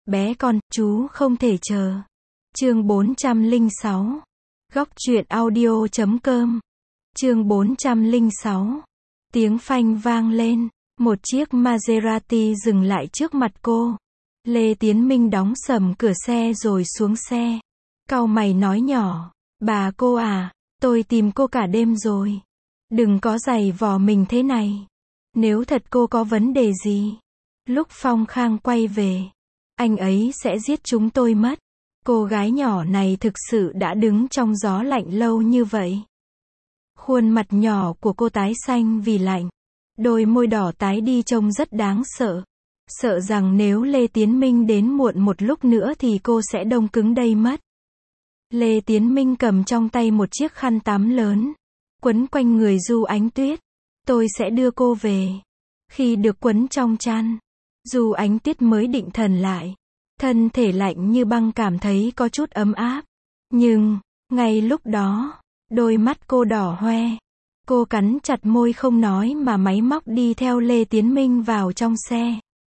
Bé con, chú không thể chờ. Chương 406. Góc truyện audio.com. Chương 406. Tiếng phanh vang lên, một chiếc Maserati dừng lại trước mặt cô. Lê Tiến Minh đóng sầm cửa xe rồi xuống xe. Cau mày nói nhỏ, bà cô à, tôi tìm cô cả đêm rồi. Đừng có giày vò mình thế này. Nếu thật cô có vấn đề gì, lúc Phong Khang quay về, anh ấy sẽ giết chúng tôi mất. Cô gái nhỏ này thực sự đã đứng trong gió lạnh lâu như vậy. Khuôn mặt nhỏ của cô tái xanh vì lạnh. Đôi môi đỏ tái đi trông rất đáng sợ. Sợ rằng nếu Lê Tiến Minh đến muộn một lúc nữa thì cô sẽ đông cứng đây mất. Lê Tiến Minh cầm trong tay một chiếc khăn tắm lớn, quấn quanh người Du Ánh Tuyết. Tôi sẽ đưa cô về. Khi được quấn trong chăn, Du Ánh Tuyết mới định thần lại. Thân thể lạnh như băng cảm thấy có chút ấm áp. Nhưng, ngay lúc đó, đôi mắt cô đỏ hoe. Cô cắn chặt môi không nói mà máy móc đi theo Lê Tiến Minh vào trong xe.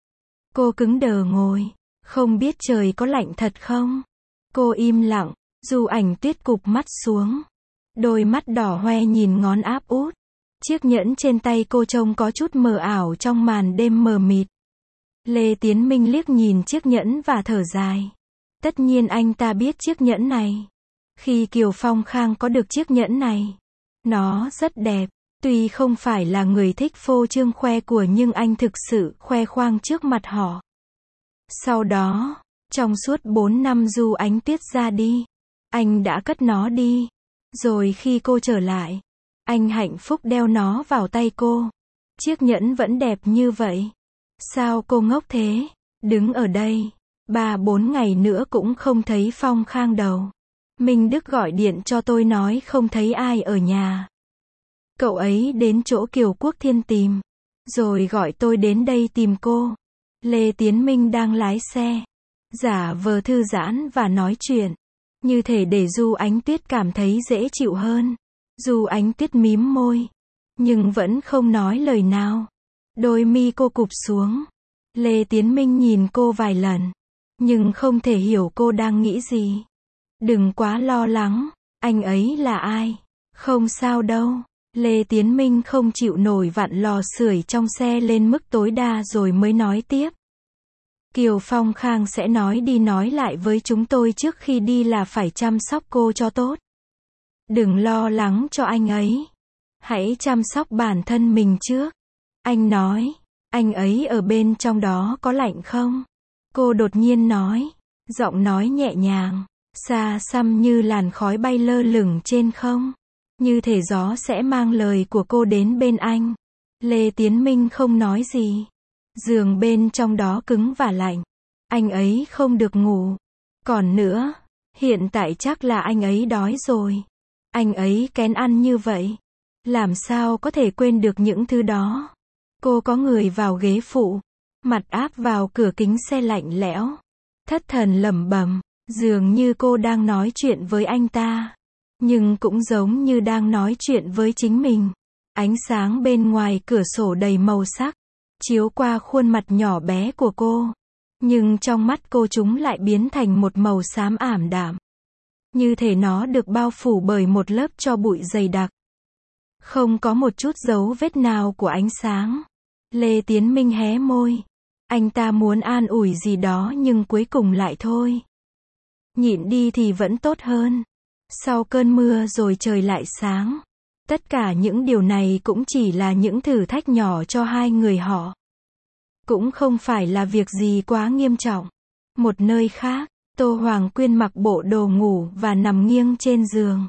Cô cứng đờ ngồi, không biết trời có lạnh thật không? Cô im lặng, Du Ánh Tuyết cụp mắt xuống. Đôi mắt đỏ hoe nhìn ngón áp út. Chiếc nhẫn trên tay cô trông có chút mờ ảo trong màn đêm mờ mịt. Lê Tiến Minh liếc nhìn chiếc nhẫn và thở dài. Tất nhiên anh ta biết chiếc nhẫn này. Khi Kiều Phong Khang có được chiếc nhẫn này, nó rất đẹp. Tuy không phải là người thích phô trương khoe của nhưng anh thực sự khoe khoang trước mặt họ. Sau đó, trong suốt 4 năm Du Ánh Tuyết ra đi, anh đã cất nó đi. Rồi khi cô trở lại, anh hạnh phúc đeo nó vào tay cô. Chiếc nhẫn vẫn đẹp như vậy. Sao cô ngốc thế? Đứng ở đây 3-4 ngày nữa cũng không thấy Phong Khang đâu. Minh Đức gọi điện cho tôi nói không thấy ai ở nhà. Cậu ấy đến chỗ Kiều Quốc Thiên tìm, rồi gọi tôi đến đây tìm cô. Lê Tiến Minh đang lái xe, giả vờ thư giãn và nói chuyện, như thể để Du Ánh Tuyết cảm thấy dễ chịu hơn. Du Ánh Tuyết mím môi, nhưng vẫn không nói lời nào. Đôi mi cô cụp xuống. Lê Tiến Minh nhìn cô vài lần, nhưng không thể hiểu cô đang nghĩ gì. Đừng quá lo lắng, anh ấy là ai? Không sao đâu. Lê Tiến Minh không chịu nổi vặn lò sưởi trong xe lên mức tối đa rồi mới nói tiếp. Kiều Phong Khang sẽ nói đi nói lại với chúng tôi trước khi đi là phải chăm sóc cô cho tốt. Đừng lo lắng cho anh ấy. Hãy chăm sóc bản thân mình trước. Anh nói, anh ấy ở bên trong đó có lạnh không? Cô đột nhiên nói, giọng nói nhẹ nhàng, xa xăm như làn khói bay lơ lửng trên không. Như thể gió sẽ mang lời của cô đến bên anh. Lê Tiến Minh không nói gì. Giường bên trong đó cứng và lạnh. Anh ấy không được ngủ. Còn nữa, hiện tại chắc là anh ấy đói rồi. Anh ấy kén ăn như vậy. Làm sao có thể quên được những thứ đó? Cô có người vào ghế phụ, mặt áp vào cửa kính xe lạnh lẽo. Thất thần lẩm bẩm, dường như cô đang nói chuyện với anh ta. Nhưng cũng giống như đang nói chuyện với chính mình. Ánh sáng bên ngoài cửa sổ đầy màu sắc, chiếu qua khuôn mặt nhỏ bé của cô. Nhưng trong mắt cô chúng lại biến thành một màu xám ảm đạm. Như thể nó được bao phủ bởi một lớp tro bụi dày đặc. Không có một chút dấu vết nào của ánh sáng. Lê Tiến Minh hé môi. Anh ta muốn an ủi gì đó nhưng cuối cùng lại thôi. Nhịn đi thì vẫn tốt hơn. Sau cơn mưa rồi trời lại sáng. Tất cả những điều này cũng chỉ là những thử thách nhỏ cho hai người họ. Cũng không phải là việc gì quá nghiêm trọng. Một nơi khác, Tô Hoàng Quyên mặc bộ đồ ngủ và nằm nghiêng trên giường.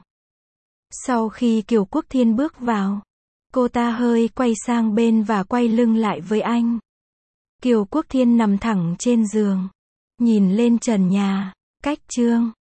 Sau khi Kiều Quốc Thiên bước vào, cô ta hơi quay sang bên và quay lưng lại với anh. Kiều Quốc Thiên nằm thẳng trên giường, nhìn lên trần nhà, cách chương.